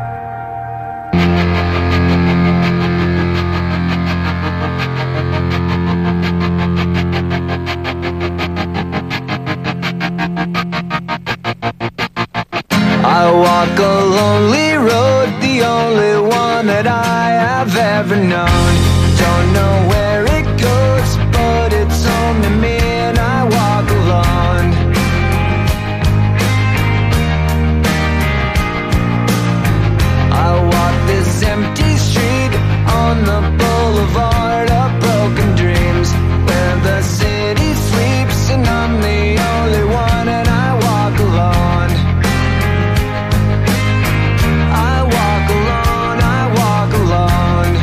I walk a lonely road, the only one that I have ever known. Don't know where it goes, but it's only me and I walk alone. I walk this empty street on the boulevard of broken dreams, where the city sleeps and I'm the only one and I walk alone. I walk alone, I walk alone.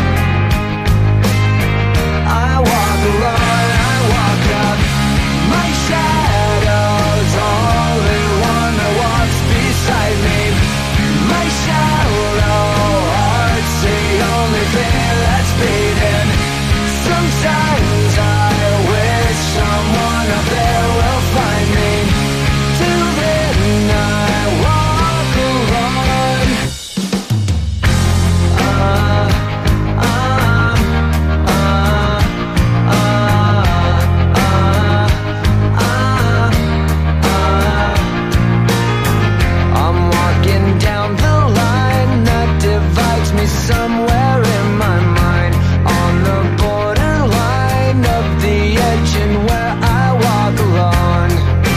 I walk alone, I walk up. My shadow's only one that walks beside me. My shallow heart's the only thing that's beating. Sometimes I wish someone up there will find me. Till then I walk alone. I'm walking down the line that divides me somewhere in my mind, on the borderline of the edge and where I walk alone.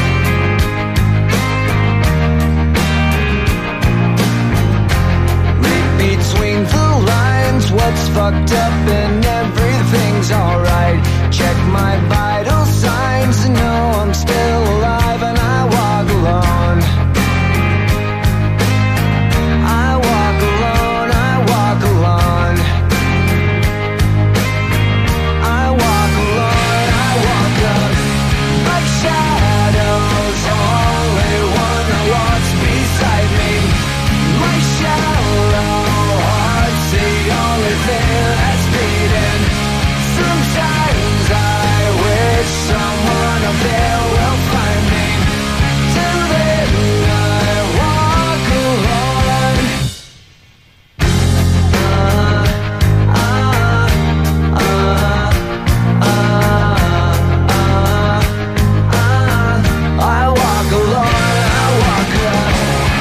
Read between the lines what's fucked up and everything's alright. Check my vital signs and know I'm still alive and I walk alone. I walk alone, I walk alone. I walk alone, I walk up. My shadow's only one that walks beside me. My shallow heart's the only thing that's beating. Sometimes I wish someone up there will find me. Till then I walk alone. I walk alone, I walk up.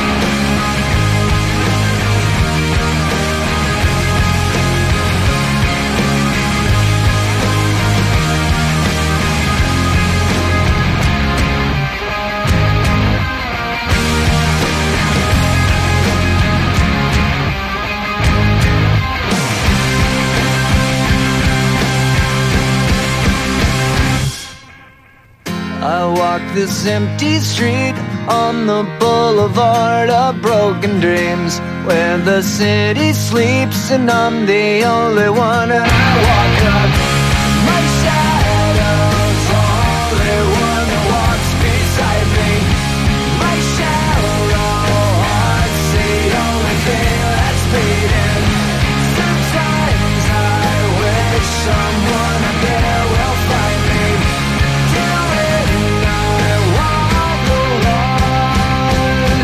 I walk this empty street on the boulevard of broken dreams, where the city sleeps and I'm the only one and I walk up. My shadow's only one that walks beside me. My shallow heart's the only thing that's beating. Sometimes I wish someone up there will find me. Till then I walk alone.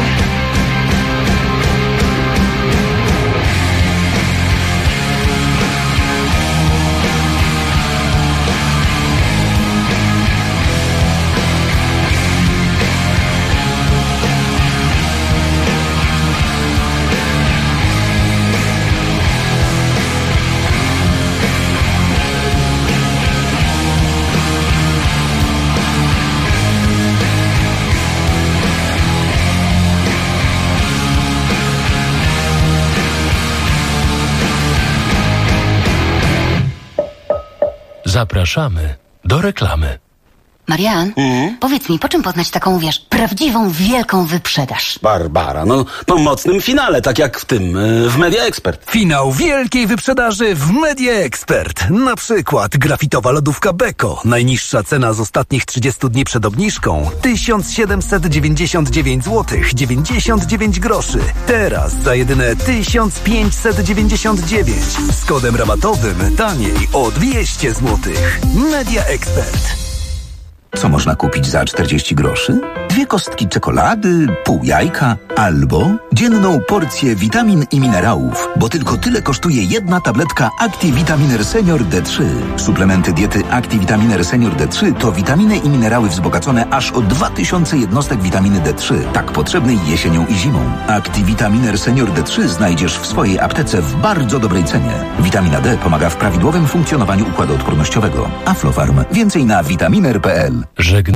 Zapraszamy do reklamy. Marian, powiedz mi, po czym poznać taką, prawdziwą, wielką wyprzedaż? Barbara, po mocnym finale, tak jak w tym, w Media Expert. Finał wielkiej wyprzedaży w Media Expert. Na przykład grafitowa lodówka Beko. Najniższa cena z ostatnich 30 dni przed obniżką 1799 zł 99 groszy. Teraz za jedyne 1599. Z kodem rabatowym taniej o 200 zł. Media Expert. Co można kupić za 40 groszy? 2 kostki czekolady, pół jajka albo dzienną porcję witamin i minerałów, bo tylko tyle kosztuje jedna tabletka ActiVitaminer Senior D3. Suplementy diety ActiVitaminer Senior D3 to witaminy i minerały wzbogacone aż o 2000 jednostek witaminy D3, tak potrzebnej jesienią i zimą. ActiVitaminer Senior D3 znajdziesz w swojej aptece w bardzo dobrej cenie. Witamina D pomaga w prawidłowym funkcjonowaniu układu odpornościowego. Aflofarm. Więcej na vitaminer.pl.